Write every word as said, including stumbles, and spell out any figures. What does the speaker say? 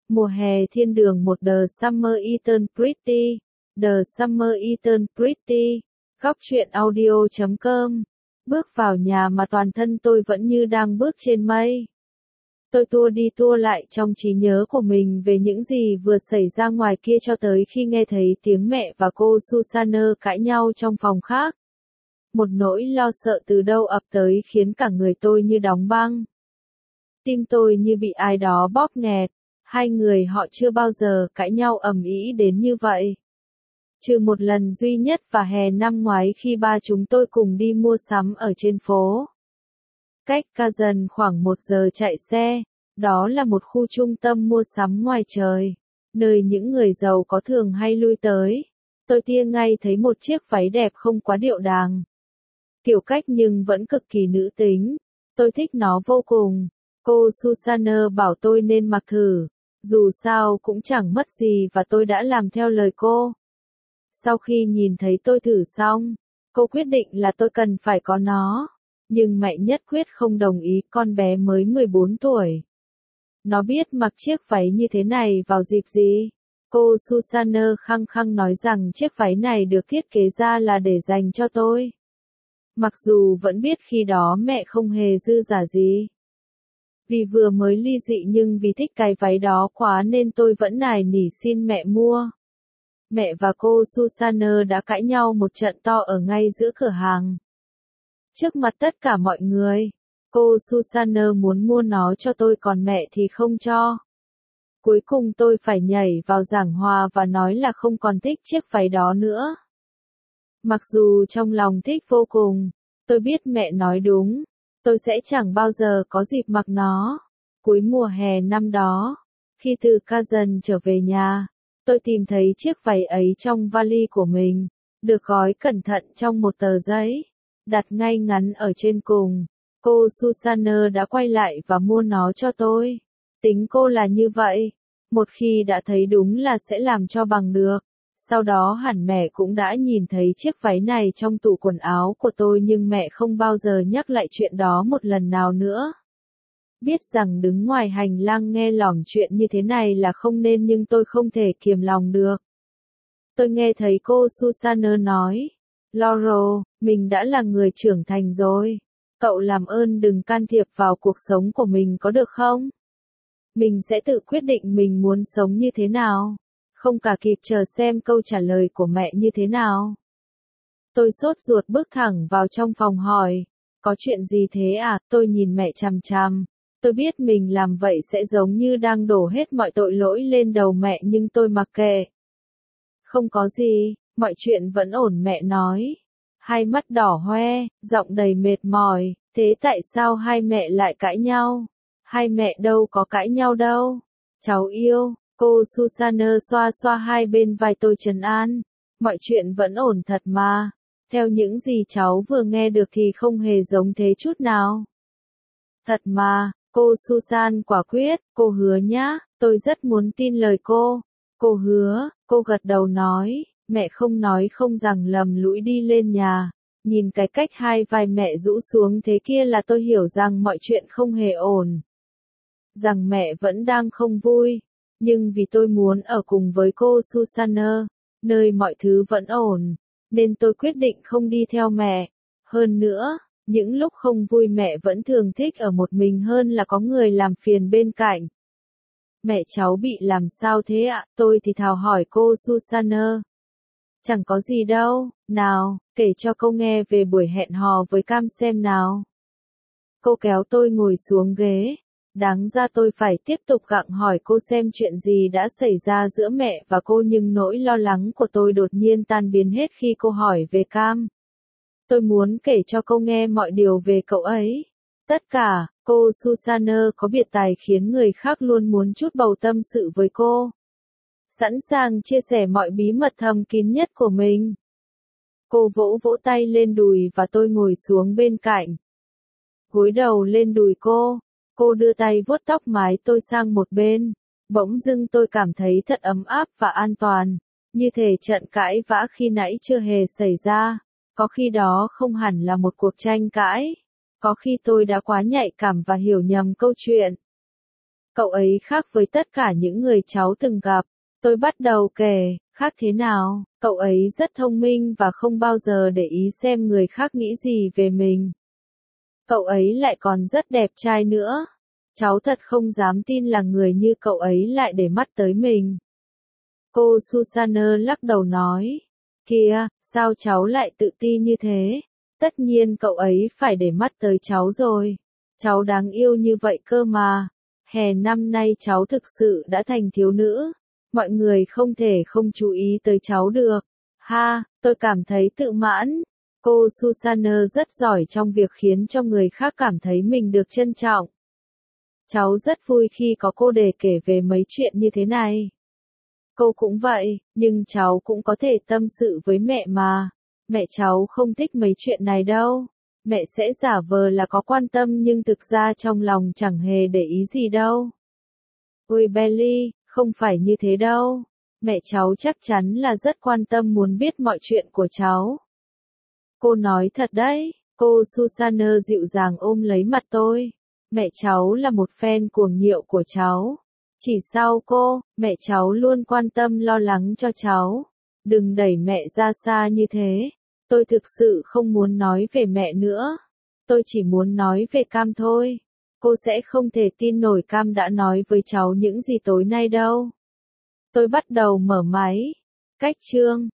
Mùa hè thiên đường một The Summer Eternal Pretty, The Summer Eternal Pretty, góc truyện audio chấm com. Bước vào nhà mà toàn thân tôi vẫn như đang bước trên mây. Tôi tua đi tua lại trong trí nhớ của mình về những gì vừa xảy ra ngoài kia cho tới khi nghe thấy tiếng mẹ và cô Susanna cãi nhau trong phòng khác. Một nỗi lo sợ từ đâu ập tới khiến cả người tôi như đóng băng. Tim tôi như bị ai đó bóp nghẹt, hai người họ chưa bao giờ cãi nhau ầm ĩ đến như vậy. Trừ một lần duy nhất vào hè năm ngoái khi ba chúng tôi cùng đi mua sắm ở trên phố. Cách Kazan khoảng một giờ chạy xe, đó là một khu trung tâm mua sắm ngoài trời, nơi những người giàu có thường hay lui tới. Tôi tia ngay thấy một chiếc váy đẹp không quá điệu đàng. Kiểu cách nhưng vẫn cực kỳ nữ tính. Tôi thích nó vô cùng. Cô Susanna bảo tôi nên mặc thử. Dù sao cũng chẳng mất gì và tôi đã làm theo lời cô. Sau khi nhìn thấy tôi thử xong, cô quyết định là tôi cần phải có nó. Nhưng mẹ nhất quyết không đồng ý, con bé mới mười bốn tuổi. Nó biết mặc chiếc váy như thế này vào dịp gì? Cô Susanna khăng khăng nói rằng chiếc váy này được thiết kế ra là để dành cho tôi. Mặc dù vẫn biết khi đó mẹ không hề dư giả gì. Vì vừa mới ly dị nhưng vì thích cái váy đó quá nên tôi vẫn nài nỉ xin mẹ mua. Mẹ và cô Susanna đã cãi nhau một trận to ở ngay giữa cửa hàng. Trước mặt tất cả mọi người, cô Susanna muốn mua nó cho tôi còn mẹ thì không cho. Cuối cùng tôi phải nhảy vào giảng hòa và nói là không còn thích chiếc váy đó nữa. Mặc dù trong lòng thích vô cùng, tôi biết mẹ nói đúng, tôi sẽ chẳng bao giờ có dịp mặc nó. Cuối mùa hè năm đó, khi từ Kazan trở về nhà, tôi tìm thấy chiếc váy ấy trong vali của mình, được gói cẩn thận trong một tờ giấy, đặt ngay ngắn ở trên cùng. Cô Susanna đã quay lại và mua nó cho tôi. Tính cô là như vậy, một khi đã thấy đúng là sẽ làm cho bằng được. Sau đó hẳn mẹ cũng đã nhìn thấy chiếc váy này trong tủ quần áo của tôi nhưng mẹ không bao giờ nhắc lại chuyện đó một lần nào nữa. Biết rằng đứng ngoài hành lang nghe lỏm chuyện như thế này là không nên nhưng tôi không thể kiềm lòng được. Tôi nghe thấy cô Susanna nói, Laurel, mình đã là người trưởng thành rồi. Cậu làm ơn đừng can thiệp vào cuộc sống của mình có được không? Mình sẽ tự quyết định mình muốn sống như thế nào. Không cả kịp chờ xem câu trả lời của mẹ như thế nào. Tôi sốt ruột bước thẳng vào trong phòng hỏi, có chuyện gì thế à? Tôi nhìn mẹ chằm chằm. Tôi biết mình làm vậy sẽ giống như đang đổ hết mọi tội lỗi lên đầu mẹ nhưng tôi mặc kệ. Không có gì, mọi chuyện vẫn ổn, mẹ nói. Hai mắt đỏ hoe, giọng đầy mệt mỏi, thế tại sao hai mẹ lại cãi nhau? Hai mẹ đâu có cãi nhau đâu. Cháu yêu, cô Susanna xoa xoa hai bên vai tôi trấn an. Mọi chuyện vẫn ổn thật mà. Theo những gì cháu vừa nghe được thì không hề giống thế chút nào. Thật mà, cô Susan quả quyết, cô hứa nhá, tôi rất muốn tin lời cô. Cô hứa, cô gật đầu nói, mẹ không nói không rằng lầm lũi đi lên nhà. Nhìn cái cách hai vai mẹ rũ xuống thế kia là tôi hiểu rằng mọi chuyện không hề ổn. Rằng mẹ vẫn đang không vui. Nhưng vì tôi muốn ở cùng với cô Susanna, nơi mọi thứ vẫn ổn, nên tôi quyết định không đi theo mẹ. Hơn nữa, những lúc không vui mẹ vẫn thường thích ở một mình hơn là có người làm phiền bên cạnh. Mẹ cháu bị làm sao thế ạ? Tôi thì thào hỏi cô Susanna. Chẳng có gì đâu, nào, kể cho cô nghe về buổi hẹn hò với Cam xem nào. Cô kéo tôi ngồi xuống ghế. Đáng ra tôi phải tiếp tục gặng hỏi cô xem chuyện gì đã xảy ra giữa mẹ và cô nhưng nỗi lo lắng của tôi đột nhiên tan biến hết khi cô hỏi về Cam. Tôi muốn kể cho cô nghe mọi điều về cậu ấy. Tất cả, cô Susanna có biệt tài khiến người khác luôn muốn chút bầu tâm sự với cô. Sẵn sàng chia sẻ mọi bí mật thầm kín nhất của mình. Cô vỗ vỗ tay lên đùi và tôi ngồi xuống bên cạnh. Gối đầu lên đùi cô. Cô đưa tay vuốt tóc mái tôi sang một bên. Bỗng dưng tôi cảm thấy thật ấm áp và an toàn. Như thể trận cãi vã khi nãy chưa hề xảy ra. Có khi đó không hẳn là một cuộc tranh cãi. Có khi tôi đã quá nhạy cảm và hiểu nhầm câu chuyện. Cậu ấy khác với tất cả những người cháu từng gặp. Tôi bắt đầu kể, khác thế nào? Cậu ấy rất thông minh và không bao giờ để ý xem người khác nghĩ gì về mình. Cậu ấy lại còn rất đẹp trai nữa. Cháu thật không dám tin là người như cậu ấy lại để mắt tới mình. Cô Susanna lắc đầu nói. Kìa, sao cháu lại tự ti như thế? Tất nhiên cậu ấy phải để mắt tới cháu rồi. Cháu đáng yêu như vậy cơ mà. Hè năm nay cháu thực sự đã thành thiếu nữ. Mọi người không thể không chú ý tới cháu được. Ha, tôi cảm thấy tự mãn. Cô Susanna rất giỏi trong việc khiến cho người khác cảm thấy mình được trân trọng. Cháu rất vui khi có cô để kể về mấy chuyện như thế này. Cô cũng vậy, nhưng cháu cũng có thể tâm sự với mẹ mà. Mẹ cháu không thích mấy chuyện này đâu. Mẹ sẽ giả vờ là có quan tâm nhưng thực ra trong lòng chẳng hề để ý gì đâu. Ôi Belly, không phải như thế đâu. Mẹ cháu chắc chắn là rất quan tâm muốn biết mọi chuyện của cháu. Cô nói thật đấy, cô Susanna dịu dàng ôm lấy mặt tôi. Mẹ cháu là một fan cuồng nhiệt của cháu. Chỉ sau cô, mẹ cháu luôn quan tâm lo lắng cho cháu. Đừng đẩy mẹ ra xa như thế. Tôi thực sự không muốn nói về mẹ nữa. Tôi chỉ muốn nói về Cam thôi. Cô sẽ không thể tin nổi Cam đã nói với cháu những gì tối nay đâu. Tôi bắt đầu mở máy. Cách chương